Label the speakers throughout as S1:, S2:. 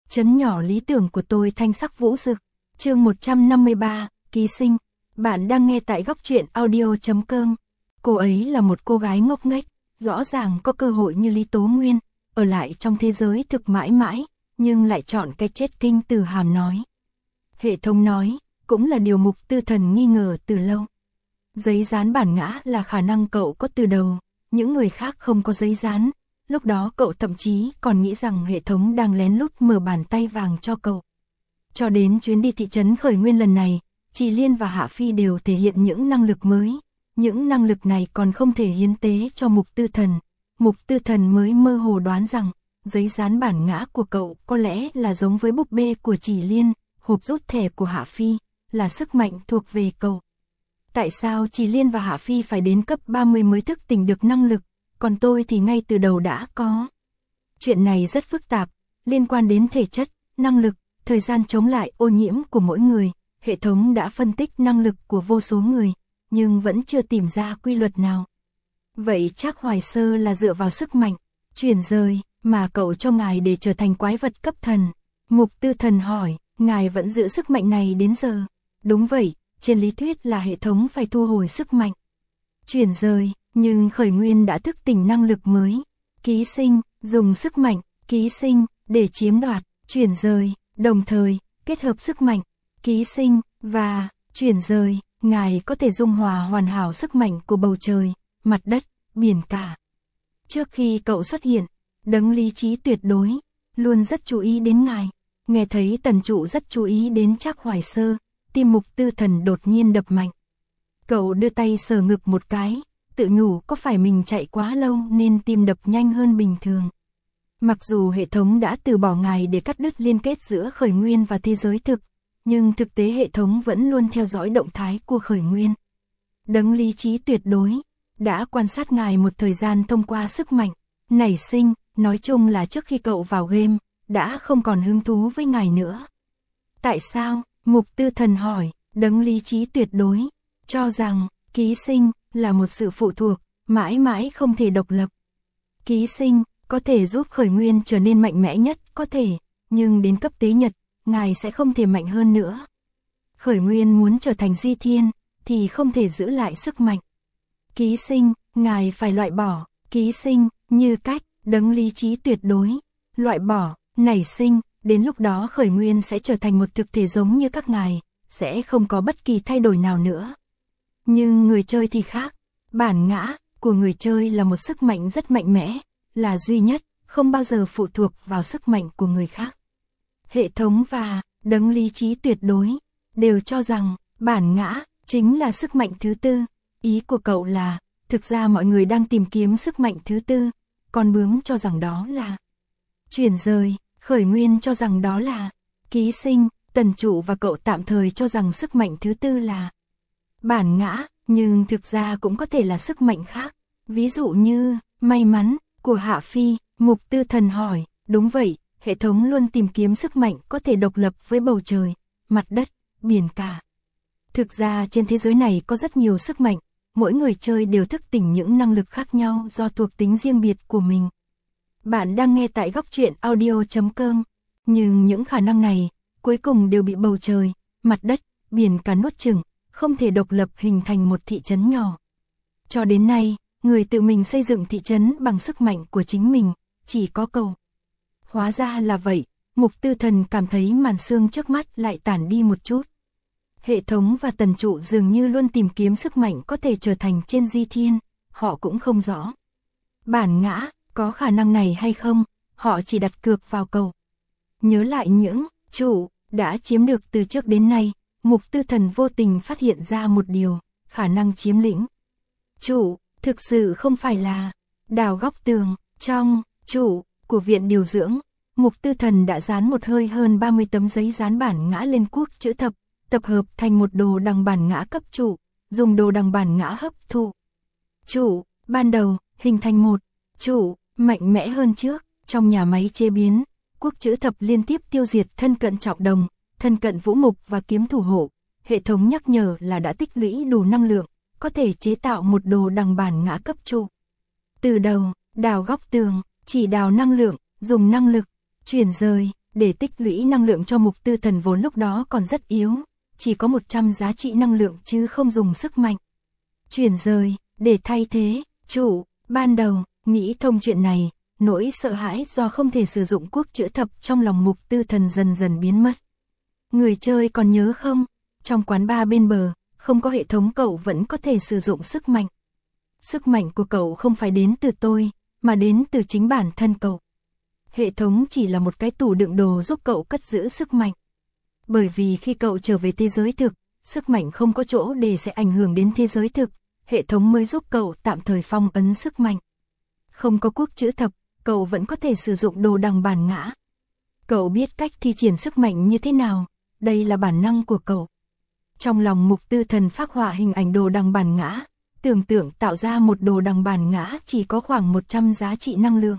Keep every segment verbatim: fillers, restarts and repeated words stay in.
S1: Trấn nhỏ lý tưởng của tôi thanh sắc vũ rực. Chương một trăm năm mươi ba, ký sinh. Bạn đang nghe tại góc truyện audio chấm com. Cô ấy là một cô gái ngốc nghếch, rõ ràng có cơ hội như Lý Tố Nguyên, ở lại trong thế giới thực mãi mãi, nhưng lại chọn cái chết kinh từ hàm nói. Hệ thống nói, cũng là điều Mục Tư Thần nghi ngờ từ lâu. Giấy dán bản ngã là khả năng cậu có từ đầu, những người khác không có giấy dán. Lúc đó cậu thậm chí còn nghĩ rằng hệ thống đang lén lút mở bàn tay vàng cho cậu. Cho đến chuyến đi thị trấn Khởi Nguyên lần này, Trì Liên và Hạ Phi đều thể hiện những năng lực mới. Những năng lực này còn không thể hiến tế cho Mục Tư Thần. Mục Tư Thần mới mơ hồ đoán rằng, giấy dán bản ngã của cậu có lẽ là giống với búp bê của Trì Liên, hộp rút thẻ của Hạ Phi, là sức mạnh thuộc về cậu. Tại sao Trì Liên và Hạ Phi phải đến cấp ba mươi mới thức tỉnh được năng lực, còn tôi thì ngay từ đầu đã có? Chuyện này rất phức tạp, liên quan đến thể chất, năng lực, thời gian chống lại ô nhiễm của mỗi người. Hệ thống đã phân tích năng lực của vô số người, nhưng vẫn chưa tìm ra quy luật nào. Vậy chắc Hoài Sơ là dựa vào sức mạnh, chuyển rời, mà cậu cho ngài để trở thành quái vật cấp thần. Mục Tư Thần hỏi, ngài vẫn giữ sức mạnh này đến giờ? Đúng vậy, trên lý thuyết là hệ thống phải thu hồi sức mạnh. Chuyển rời, nhưng Khởi Nguyên đã thức tỉnh năng lực mới. Ký sinh, dùng sức mạnh, ký sinh, để chiếm đoạt, chuyển rời, đồng thời, kết hợp sức mạnh, ký sinh, và, chuyển rời, ngài có thể dung hòa hoàn hảo sức mạnh của bầu trời, mặt đất, biển cả. Trước khi cậu xuất hiện, đấng lý trí tuyệt đối, luôn rất chú ý đến ngài. Nghe thấy Tần Trụ rất chú ý đến Trác Hoài Sơ, tim Mục Tư Thần đột nhiên đập mạnh. Cậu đưa tay sờ ngực một cái, tự nhủ có phải mình chạy quá lâu nên tim đập nhanh hơn bình thường. Mặc dù hệ thống đã từ bỏ ngài để cắt đứt liên kết giữa Khởi Nguyên và thế giới thực, nhưng thực tế hệ thống vẫn luôn theo dõi động thái của Khởi Nguyên. Đấng lý trí tuyệt đối, đã quan sát ngài một thời gian thông qua sức mạnh, nảy sinh, nói chung là trước khi cậu vào game, đã không còn hứng thú với ngài nữa. Tại sao? Mục Tư Thần hỏi, đấng lý trí tuyệt đối, cho rằng, ký sinh, là một sự phụ thuộc, mãi mãi không thể độc lập. Ký sinh, có thể giúp Khởi Nguyên trở nên mạnh mẽ nhất, có thể, nhưng đến cấp tế nhật, ngài sẽ không thể mạnh hơn nữa. Khởi Nguyên muốn trở thành Di Thiên, thì không thể giữ lại sức mạnh. Ký sinh, ngài phải loại bỏ, ký sinh, như cách, đấng lý trí tuyệt đối, loại bỏ, nảy sinh, đến lúc đó Khởi Nguyên sẽ trở thành một thực thể giống như các ngài, sẽ không có bất kỳ thay đổi nào nữa. Nhưng người chơi thì khác, bản ngã của người chơi là một sức mạnh rất mạnh mẽ, là duy nhất, không bao giờ phụ thuộc vào sức mạnh của người khác. Hệ thống và đấng lý trí tuyệt đối đều cho rằng bản ngã chính là sức mạnh thứ tư. Ý của cậu là, thực ra mọi người đang tìm kiếm sức mạnh thứ tư, con bướm cho rằng đó là chuyển rời, Khởi Nguyên cho rằng đó là ký sinh, Tần Trụ và cậu tạm thời cho rằng sức mạnh thứ tư là bản ngã, nhưng thực ra cũng có thể là sức mạnh khác. Ví dụ như, may mắn, của Hạ Phi. Mục Tư Thần hỏi, đúng vậy, hệ thống luôn tìm kiếm sức mạnh có thể độc lập với bầu trời, mặt đất, biển cả. Thực ra trên thế giới này có rất nhiều sức mạnh, mỗi người chơi đều thức tỉnh những năng lực khác nhau do thuộc tính riêng biệt của mình. Bạn đang nghe tại góc truyện audio chấm com, nhưng những khả năng này, cuối cùng đều bị bầu trời, mặt đất, biển cả nuốt chửng, không thể độc lập hình thành một thị trấn nhỏ. Cho đến nay, người tự mình xây dựng thị trấn bằng sức mạnh của chính mình, chỉ có cậu. Hóa ra là vậy, Mục Tư Thần cảm thấy màn sương trước mắt lại tản đi một chút. Hệ thống và Tần Trụ dường như luôn tìm kiếm sức mạnh có thể trở thành trên Di Thiên, họ cũng không rõ. Bản ngã, có khả năng này hay không, họ chỉ đặt cược vào cậu. Nhớ lại những trụ đã chiếm được từ trước đến nay, Mục Tư Thần vô tình phát hiện ra một điều, khả năng chiếm lĩnh. Trụ, thực sự không phải là đào góc tường, trong trụ của viện điều dưỡng, Mục Tư Thần đã dán một hơi hơn ba mươi tấm giấy dán bản ngã lên cuốc chữ thập, tập hợp thành một đồ đằng bản ngã cấp trụ, dùng đồ đằng bản ngã hấp thụ. Trụ, ban đầu, hình thành một trụ, mạnh mẽ hơn trước, trong nhà máy chế biến, cuốc chữ thập liên tiếp tiêu diệt thân cận trọng đồng, thân cận vũ mục và kiếm thủ hộ. Hệ thống nhắc nhở là đã tích lũy đủ năng lượng, có thể chế tạo một đồ đằng bản ngã cấp trụ. Từ đầu, đào góc tường, chỉ đào năng lượng, dùng năng lực, chuyển rời, để tích lũy năng lượng cho mục tư thần vốn lúc đó còn rất yếu, chỉ có một trăm giá trị năng lượng chứ không dùng sức mạnh. Chuyển rời, để thay thế, chủ, ban đầu, nghĩ thông chuyện này, nỗi sợ hãi do không thể sử dụng quốc chữ thập trong lòng mục tư thần dần dần biến mất. Người chơi còn nhớ không? Trong quán bar bên bờ, không có hệ thống cậu vẫn có thể sử dụng sức mạnh. Sức mạnh của cậu không phải đến từ tôi, mà đến từ chính bản thân cậu. Hệ thống chỉ là một cái tủ đựng đồ giúp cậu cất giữ sức mạnh. Bởi vì khi cậu trở về thế giới thực, sức mạnh không có chỗ để sẽ ảnh hưởng đến thế giới thực, hệ thống mới giúp cậu tạm thời phong ấn sức mạnh. Không có quốc chữ thập, cậu vẫn có thể sử dụng đồ đằng bản ngã. Cậu biết cách thi triển sức mạnh như thế nào, đây là bản năng của cậu. Trong lòng mục tư thần phác họa hình ảnh đồ đằng bản ngã, tưởng tượng tạo ra một đồ đằng bản ngã chỉ có khoảng một trăm giá trị năng lượng.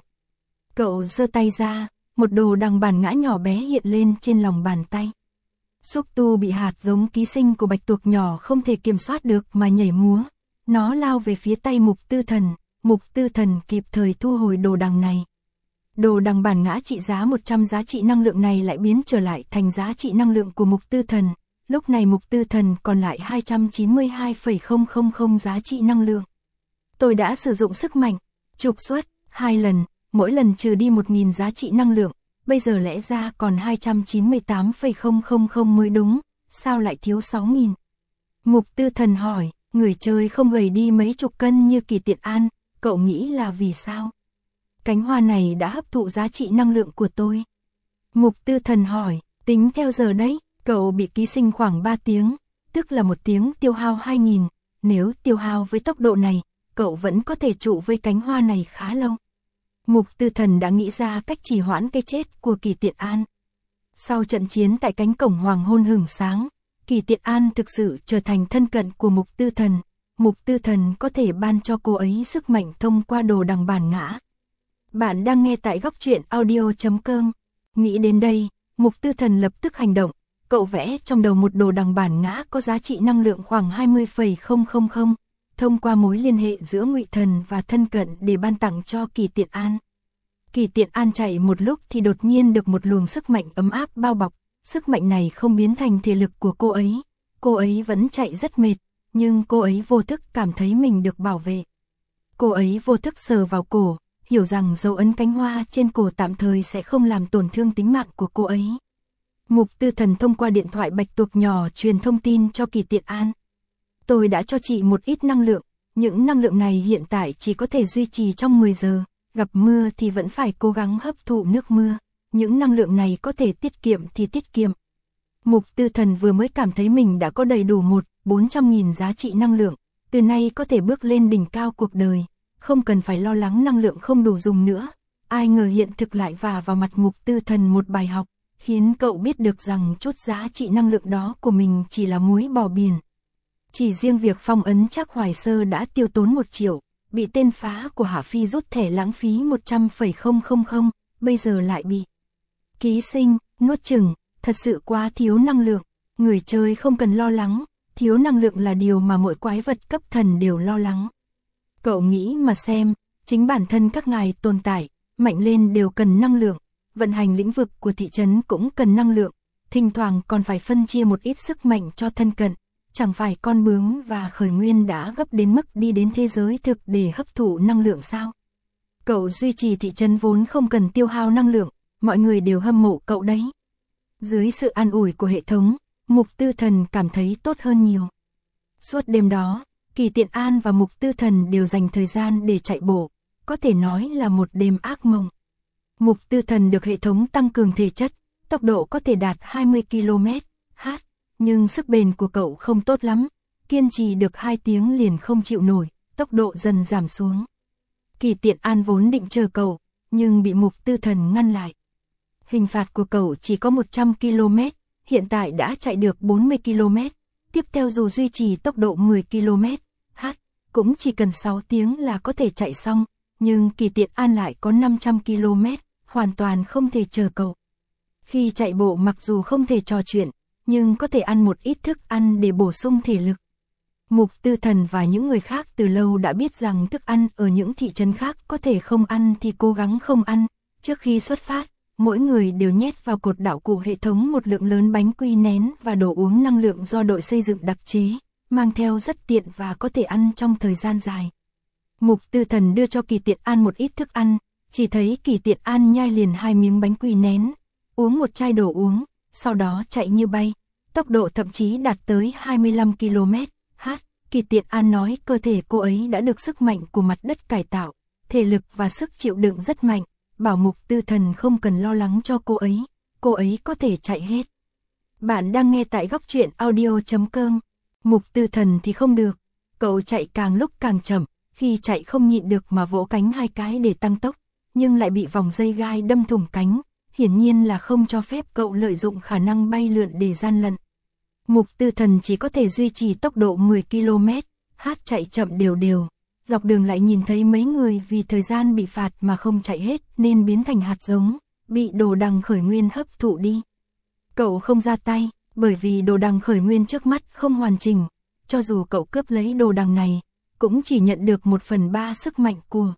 S1: Cậu giơ tay ra, một đồ đằng bản ngã nhỏ bé hiện lên trên lòng bàn tay. Xúc tu bị hạt giống ký sinh của bạch tuộc nhỏ không thể kiểm soát được mà nhảy múa. Nó lao về phía tay mục tư thần, mục tư thần kịp thời thu hồi đồ đằng này. Đồ đằng bản ngã trị giá một trăm giá trị năng lượng này lại biến trở lại thành giá trị năng lượng của mục tư thần. Lúc này mục tư thần còn lại hai trăm chín mươi hai phẩy không không không giá trị năng lượng. Tôi đã sử dụng sức mạnh, trục xuất, hai lần, mỗi lần trừ đi một nghìn giá trị năng lượng, bây giờ lẽ ra còn hai trăm chín mươi tám phẩy không không không mới đúng, sao lại thiếu sáu nghìn? Mục tư thần hỏi, người chơi không gầy đi mấy chục cân như Kỳ Tiện An, cậu nghĩ là vì sao? Cánh hoa này đã hấp thụ giá trị năng lượng của tôi. Mục tư thần hỏi, tính theo giờ đấy, cậu bị ký sinh khoảng ba tiếng, tức là một tiếng tiêu hao hai nghìn, nếu tiêu hao với tốc độ này, cậu vẫn có thể trụ với cánh hoa này khá lâu. Mục tư thần đã nghĩ ra cách trì hoãn cái chết của Kỳ Tiện An. Sau trận chiến tại cánh cổng hoàng hôn hừng sáng, Kỳ Tiện An thực sự trở thành thân cận của mục tư thần. Mục tư thần có thể ban cho cô ấy sức mạnh thông qua đồ đằng bản ngã. Bạn đang nghe tại góc truyện audio chấm com. Nghĩ đến đây, mục tư thần lập tức hành động. Cậu vẽ trong đầu một đồ đằng bản ngã có giá trị năng lượng khoảng hai mươi phẩy không không không, thông qua mối liên hệ giữa Ngụy Thần và thân cận để ban tặng cho Kỳ Tiện An. Kỳ Tiện An chạy một lúc thì đột nhiên được một luồng sức mạnh ấm áp bao bọc, sức mạnh này không biến thành thể lực của cô ấy, cô ấy vẫn chạy rất mệt, nhưng cô ấy vô thức cảm thấy mình được bảo vệ. Cô ấy vô thức sờ vào cổ, hiểu rằng dấu ấn cánh hoa trên cổ tạm thời sẽ không làm tổn thương tính mạng của cô ấy. Mục tư thần thông qua điện thoại bạch tuộc nhỏ truyền thông tin cho Kỳ Tiện An. Tôi đã cho chị một ít năng lượng, những năng lượng này hiện tại chỉ có thể duy trì trong mười giờ, gặp mưa thì vẫn phải cố gắng hấp thụ nước mưa, những năng lượng này có thể tiết kiệm thì tiết kiệm. Mục tư thần vừa mới cảm thấy mình đã có đầy đủ một, bốn trăm nghìn giá trị năng lượng, từ nay có thể bước lên đỉnh cao cuộc đời, không cần phải lo lắng năng lượng không đủ dùng nữa. Ai ngờ hiện thực lại vả vào mặt mục tư thần một bài học, khiến cậu biết được rằng chút giá trị năng lượng đó của mình chỉ là muối bỏ biển. Chỉ riêng việc phong ấn Trác Hoài Sơ đã tiêu tốn một triệu, bị tên phá của Hạ Phi rút thẻ lãng phí một trăm phẩy không không không, bây giờ lại bị ký sinh, nuốt chửng, thật sự quá thiếu năng lượng. Người chơi không cần lo lắng, thiếu năng lượng là điều mà mỗi quái vật cấp thần đều lo lắng. Cậu nghĩ mà xem, chính bản thân các ngài tồn tại, mạnh lên đều cần năng lượng, vận hành lĩnh vực của thị trấn cũng cần năng lượng, thỉnh thoảng còn phải phân chia một ít sức mạnh cho thân cận. Chẳng phải con bướm và khởi nguyên đã gấp đến mức đi đến thế giới thực để hấp thụ năng lượng sao? Cậu duy trì thị trấn vốn không cần tiêu hao năng lượng, mọi người đều hâm mộ cậu đấy. Dưới sự an ủi của hệ thống, mục tư thần cảm thấy tốt hơn nhiều. Suốt đêm đó, Kỳ Tiện An và mục tư thần đều dành thời gian để chạy bộ, có thể nói là một đêm ác mộng. Mục tư thần được hệ thống tăng cường thể chất, tốc độ có thể đạt hai mươi ki lô mét trên giờ. Nhưng sức bền của cậu không tốt lắm, kiên trì được hai tiếng liền không chịu nổi, tốc độ dần giảm xuống. Kỳ Tiện An vốn định chờ cậu, nhưng bị mục tư thần ngăn lại. Hình phạt của cậu chỉ có một trăm ki lô mét, hiện tại đã chạy được bốn mươi ki lô mét, tiếp theo dù duy trì tốc độ mười ki lô mét trên giờ, cũng chỉ cần sáu tiếng là có thể chạy xong, nhưng Kỳ Tiện An lại có năm trăm ki lô mét, hoàn toàn không thể chờ cậu. Khi chạy bộ mặc dù không thể trò chuyện, nhưng có thể ăn một ít thức ăn để bổ sung thể lực. Mục tư thần và những người khác từ lâu đã biết rằng thức ăn ở những thị trấn khác có thể không ăn thì cố gắng không ăn. Trước khi xuất phát, mỗi người đều nhét vào cột đạo cụ hệ thống một lượng lớn bánh quy nén và đồ uống năng lượng do đội xây dựng đặc chế, mang theo rất tiện và có thể ăn trong thời gian dài. Mục Tư Thần đưa cho Kỳ Tiện An một ít thức ăn, chỉ thấy Kỳ Tiện An nhai liền hai miếng bánh quy nén, uống một chai đồ uống, sau đó chạy như bay, tốc độ thậm chí đạt tới hai mươi lăm ki lô mét trên giờ. Kỳ Tiện An nói cơ thể cô ấy đã được sức mạnh của mặt đất cải tạo, thể lực và sức chịu đựng rất mạnh, bảo Mục Tư Thần không cần lo lắng cho cô ấy, cô ấy có thể chạy hết. Bạn đang nghe tại góc truyện audio chấm com. Mục Tư Thần thì không được, cậu chạy càng lúc càng chậm, khi chạy không nhịn được mà vỗ cánh hai cái để tăng tốc, nhưng lại bị vòng dây gai đâm thủng cánh, hiển nhiên là không cho phép cậu lợi dụng khả năng bay lượn để gian lận. Mục Tư Thần chỉ có thể duy trì tốc độ mười ki lô mét trên giờ chạy chậm đều đều, dọc đường lại nhìn thấy mấy người vì thời gian bị phạt mà không chạy hết nên biến thành hạt giống, bị đồ đằng khởi nguyên hấp thụ đi. Cậu không ra tay, bởi vì đồ đằng khởi nguyên trước mắt không hoàn chỉnh, cho dù cậu cướp lấy đồ đằng này, cũng chỉ nhận được một phần ba sức mạnh của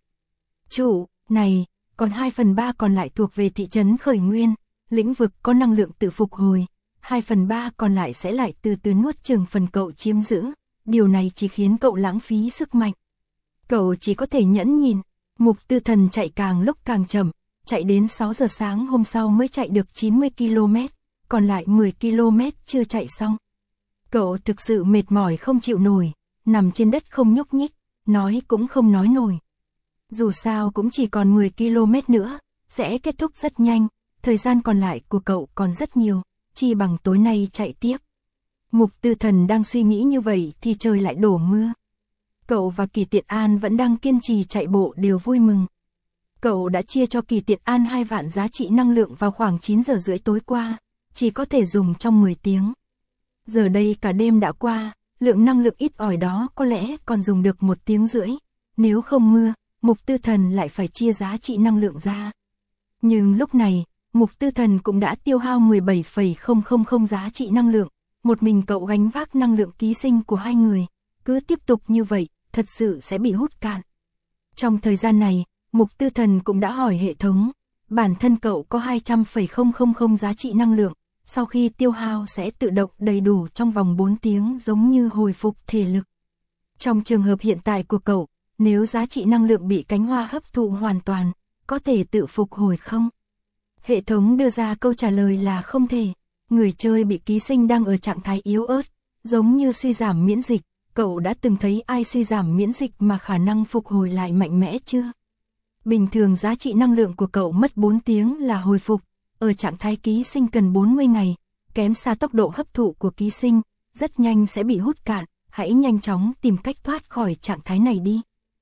S1: chủ này, còn hai phần ba còn lại thuộc về thị trấn khởi nguyên, lĩnh vực có năng lượng tự phục hồi, hai phần ba còn lại sẽ lại từ từ nuốt chửng phần cậu chiếm giữ, điều này chỉ khiến cậu lãng phí sức mạnh. Cậu chỉ có thể nhẫn nhìn, Mục Tư Thần chạy càng lúc càng chậm, chạy đến sáu giờ sáng hôm sau mới chạy được chín mươi ki lô mét, còn lại mười ki lô mét chưa chạy xong. Cậu thực sự mệt mỏi không chịu nổi, nằm trên đất không nhúc nhích, nói cũng không nói nổi. Dù sao cũng chỉ còn mười ki lô mét nữa, sẽ kết thúc rất nhanh, thời gian còn lại của cậu còn rất nhiều, chi bằng tối nay chạy tiếp. Mục Tư Thần đang suy nghĩ như vậy thì trời lại đổ mưa. Cậu và Kỳ Tiện An vẫn đang kiên trì chạy bộ đều vui mừng. Cậu đã chia cho Kỳ Tiện An hai vạn giá trị năng lượng vào khoảng chín giờ rưỡi tối qua, chỉ có thể dùng trong mười tiếng. Giờ đây cả đêm đã qua, lượng năng lượng ít ỏi đó có lẽ còn dùng được một tiếng rưỡi. Nếu không mưa, Mục Tư Thần lại phải chia giá trị năng lượng ra. Nhưng lúc này, Mục Tư Thần cũng đã tiêu hao mười bảy phẩy không không không giá trị năng lượng. Một mình cậu gánh vác năng lượng ký sinh của hai người. Cứ tiếp tục như vậy, thật sự sẽ bị hút cạn. Trong thời gian này, Mục Tư Thần cũng đã hỏi hệ thống. Bản thân cậu có hai trăm phẩy không không không giá trị năng lượng. Sau khi tiêu hao sẽ tự động đầy đủ trong vòng bốn tiếng giống như hồi phục thể lực. Trong trường hợp hiện tại của cậu, nếu giá trị năng lượng bị cánh hoa hấp thụ hoàn toàn, có thể tự phục hồi không? Hệ thống đưa ra câu trả lời là không thể. Người chơi bị ký sinh đang ở trạng thái yếu ớt, giống như suy giảm miễn dịch. Cậu đã từng thấy ai suy giảm miễn dịch mà khả năng phục hồi lại mạnh mẽ chưa? Bình thường giá trị năng lượng của cậu mất bốn tiếng là hồi phục. Ở trạng thái ký sinh cần bốn mươi ngày, kém xa tốc độ hấp thụ của ký sinh, rất nhanh sẽ bị hút cạn, hãy nhanh chóng tìm cách thoát khỏi trạng thái này đi.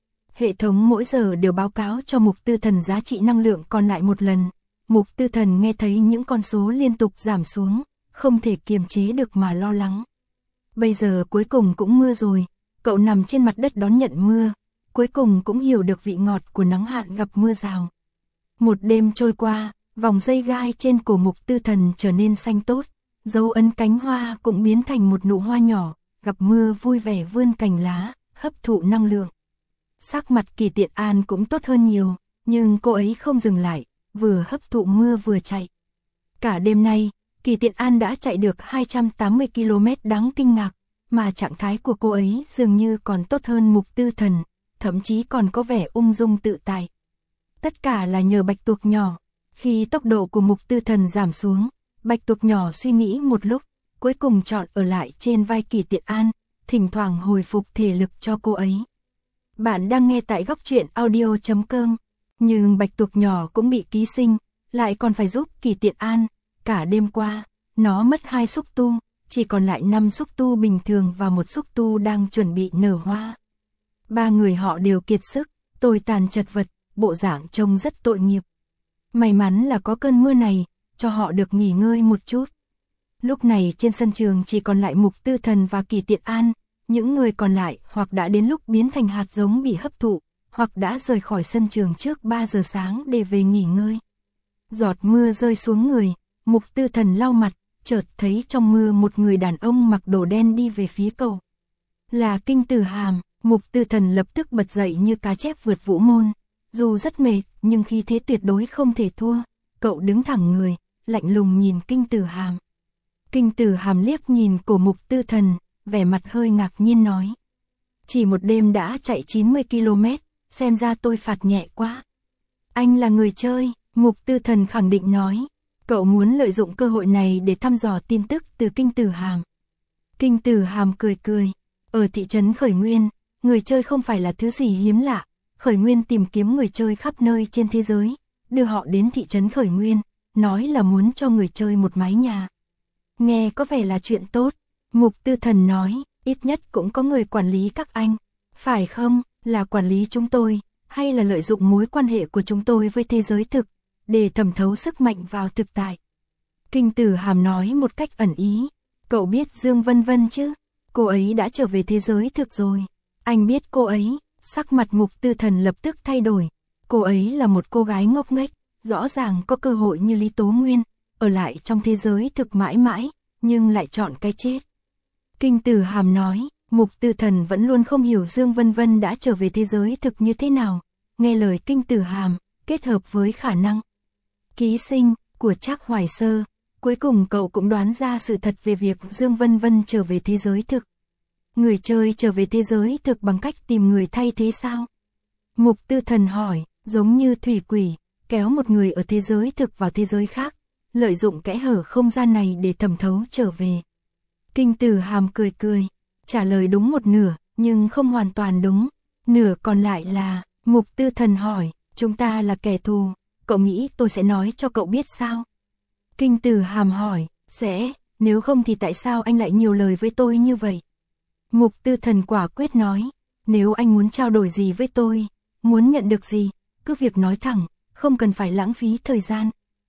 S1: Hệ thống mỗi giờ đều báo cáo cho Mục Tư Thần giá trị năng lượng còn lại một lần. Mục Tư Thần nghe thấy những con số liên tục giảm xuống, không thể kiềm chế được mà lo lắng. Bây giờ cuối cùng cũng mưa rồi, cậu nằm trên mặt đất đón nhận mưa, cuối cùng cũng hiểu được vị ngọt của nắng hạn gặp mưa rào. Một đêm trôi qua, vòng dây gai trên cổ Mục Tư Thần trở nên xanh tốt, dấu ấn cánh hoa cũng biến thành một nụ hoa nhỏ, gặp mưa vui vẻ vươn cành lá, hấp thụ năng lượng. Sắc mặt Kỳ Tiện An cũng tốt hơn nhiều, nhưng cô ấy không dừng lại, vừa hấp thụ mưa vừa chạy. Cả đêm nay, Kỳ Tiện An đã chạy được hai trăm tám mươi ki lô mét đáng kinh ngạc, mà trạng thái của cô ấy dường như còn tốt hơn Mục Tư Thần, thậm chí còn có vẻ ung dung tự tại. Tất cả là nhờ Bạch Tuộc nhỏ. Khi tốc độ của Mục Tư Thần giảm xuống, Bạch Tuộc nhỏ suy nghĩ một lúc, cuối cùng chọn ở lại trên vai Kỳ Tiện An, thỉnh thoảng hồi phục thể lực cho cô ấy. Bạn đang nghe tại góc truyện audio chấm com, nhưng Bạch Tuộc nhỏ cũng bị ký sinh, lại còn phải giúp Kỳ Tiện An. Cả đêm qua, nó mất hai xúc tu, chỉ còn lại năm xúc tu bình thường và một xúc tu đang chuẩn bị nở hoa. Ba người họ đều kiệt sức, tồi tàn chật vật, bộ dạng trông rất tội nghiệp. May mắn là có cơn mưa này, cho họ được nghỉ ngơi một chút. Lúc này trên sân trường chỉ còn lại Mục Tư Thần và Kỳ Tiện An, những người còn lại hoặc đã đến lúc biến thành hạt giống bị hấp thụ, hoặc đã rời khỏi sân trường trước ba giờ sáng để về nghỉ ngơi. Giọt mưa rơi xuống người, Mục Tư Thần lau mặt, chợt thấy trong mưa một người đàn ông mặc đồ đen đi về phía cậu. Là Kinh Tử Hàm. Mục Tư Thần lập tức bật dậy như cá chép vượt vũ môn. Dù rất mệt, nhưng khí thế tuyệt đối không thể thua. cậu đứng thẳng người, lạnh lùng nhìn Kinh Tử Hàm. Kinh Tử Hàm liếc nhìn Cổ Mục Tư Thần, vẻ mặt hơi ngạc nhiên nói. Chỉ một đêm đã chạy chín mươi ki lô mét, xem ra tôi phạt nhẹ quá. Anh là người chơi, Mục Tư Thần khẳng định nói. Cậu muốn lợi dụng cơ hội này để thăm dò tin tức từ Kinh Tử Hàm. Kinh Tử Hàm cười cười. Ở thị trấn Khởi Nguyên, người chơi không phải là thứ gì hiếm lạ. Khởi Nguyên tìm kiếm người chơi khắp nơi trên thế giới, đưa họ đến thị trấn Khởi Nguyên, nói là muốn cho người chơi một mái nhà. Nghe có vẻ là chuyện tốt. Mục Tư Thần nói, ít nhất cũng có người quản lý các anh. Phải không, là quản lý chúng tôi, hay là lợi dụng mối quan hệ của chúng tôi với thế giới thực, để thẩm thấu sức mạnh vào thực tại. Kinh Tử Hàm nói một cách ẩn ý. Cậu biết Dương Vân Vân chứ? Cô ấy đã trở về thế giới thực rồi. Anh biết cô ấy. Sắc mặt Mục Tư Thần lập tức thay đổi. Cô ấy là một cô gái ngốc nghếch, rõ ràng có cơ hội như Lý Tố Nguyên, ở lại trong thế giới thực mãi mãi, nhưng lại chọn cái chết. Kinh Tử Hàm nói, Mục Tư Thần vẫn luôn không hiểu Dương Vân Vân đã trở về thế giới thực như thế nào. Nghe lời Kinh Tử Hàm, kết hợp với khả năng ký sinh của Trác Hoài Sơ, cuối cùng cậu cũng đoán ra sự thật về việc Dương Vân Vân trở về thế giới thực. Người chơi trở về thế giới thực bằng cách tìm người thay thế sao? Mục Tư Thần hỏi, giống như thủy quỷ, kéo một người ở thế giới thực vào thế giới khác, lợi dụng kẽ hở không gian này để thẩm thấu trở về. Kinh Tử Hàm cười cười, trả lời đúng một nửa, nhưng không hoàn toàn đúng. Nửa còn lại là, Mục Tư Thần hỏi, chúng ta là kẻ thù, cậu nghĩ tôi sẽ nói cho cậu biết sao? Kinh Tử Hàm hỏi, sẽ, nếu không thì tại sao anh lại nhiều lời với tôi như vậy? Mục Tư Thần quả quyết nói, nếu anh muốn trao đổi gì với tôi, muốn nhận được gì, cứ việc nói thẳng, không cần phải lãng phí thời gian.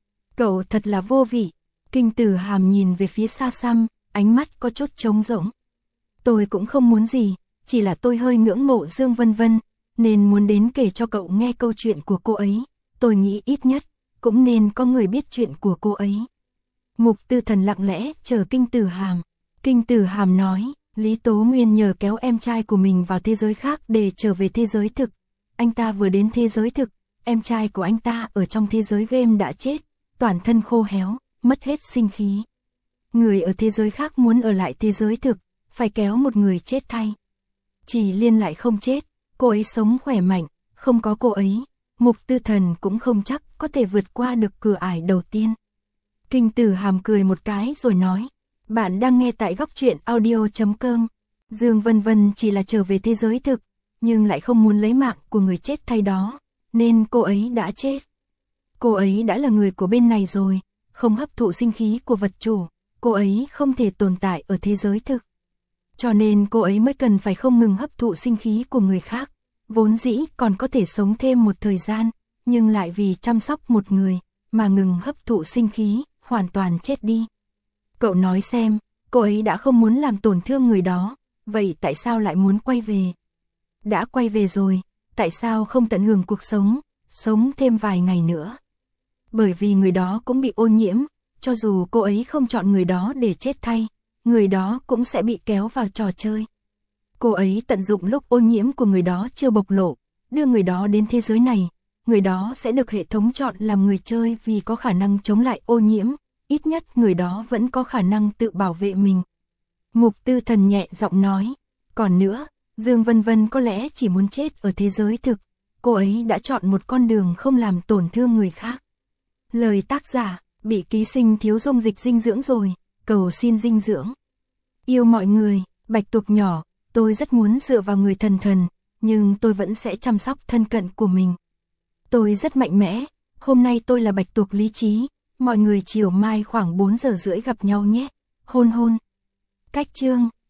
S1: Cậu thật là vô vị. Kinh Tử Hàm nhìn về phía xa xăm, ánh mắt có chút trống rỗng. Tôi cũng không muốn gì, chỉ là tôi hơi ngưỡng mộ Dương Vân Vân, nên muốn đến kể cho cậu nghe câu chuyện của cô ấy. Tôi nghĩ ít nhất, cũng nên có người biết chuyện của cô ấy. Mục Tư Thần lặng lẽ chờ Kinh Tử Hàm. Kinh Tử Hàm nói, Lý Tố Nguyên nhờ kéo em trai của mình vào thế giới khác để trở về thế giới thực. Anh ta vừa đến thế giới thực, em trai của anh ta ở trong thế giới game đã chết, toàn thân khô héo, mất hết sinh khí. Người ở thế giới khác muốn ở lại thế giới thực, phải kéo một người chết thay. Chỉ Liên lại không chết, cô ấy sống khỏe mạnh, không có cô ấy, Mục Tư Thần cũng không chắc có thể vượt qua được cửa ải đầu tiên. Kinh Tử Hàm cười một cái rồi nói, bạn đang nghe tại góc truyện audio chấm com. Dương Vân Vân chỉ là trở về thế giới thực, nhưng lại không muốn lấy mạng của người chết thay đó, nên cô ấy đã chết. Cô ấy đã là người của bên này rồi, không hấp thụ sinh khí của vật chủ, cô ấy không thể tồn tại ở thế giới thực. Cho nên cô ấy mới cần phải không ngừng hấp thụ sinh khí của người khác, vốn dĩ còn có thể sống thêm một thời gian, nhưng lại vì chăm sóc một người, mà ngừng hấp thụ sinh khí, hoàn toàn chết đi. Cậu nói xem, cô ấy đã không muốn làm tổn thương người đó, vậy tại sao lại muốn quay về? Đã quay về rồi, tại sao không tận hưởng cuộc sống, sống thêm vài ngày nữa? Bởi vì người đó cũng bị ô nhiễm, cho dù cô ấy không chọn người đó để chết thay, người đó cũng sẽ bị kéo vào trò chơi. Cô ấy tận dụng lúc ô nhiễm của người đó chưa bộc lộ, đưa người đó đến thế giới này, người đó sẽ được hệ thống chọn làm người chơi vì có khả năng chống lại ô nhiễm, ít nhất người đó vẫn có khả năng tự bảo vệ mình. Mục Tư Thần nhẹ giọng nói, còn nữa, Dương Vân Vân có lẽ chỉ muốn chết ở thế giới thực, cô ấy đã chọn một con đường không làm tổn thương người khác. Lời tác giả, bị ký sinh thiếu dung dịch dinh dưỡng rồi, cầu xin dinh dưỡng. Yêu mọi người, Bạch Tuộc nhỏ, tôi rất muốn dựa vào người thần thần, nhưng tôi vẫn sẽ chăm sóc thân cận của mình. Tôi rất mạnh mẽ, hôm nay tôi là Bạch Tuộc lý trí, mọi người chiều mai khoảng bốn giờ rưỡi gặp nhau nhé, hôn hôn. Cách chương